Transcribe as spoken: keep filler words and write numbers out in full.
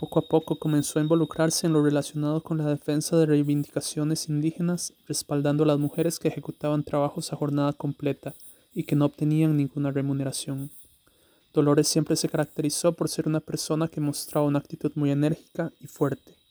Poco a poco comenzó a involucrarse en lo relacionado con la defensa de reivindicaciones indígenas, respaldando a las mujeres que ejecutaban trabajos a jornada completa y que no obtenían ninguna remuneración. Dolores siempre se caracterizó por ser una persona que mostraba una actitud muy enérgica y fuerte,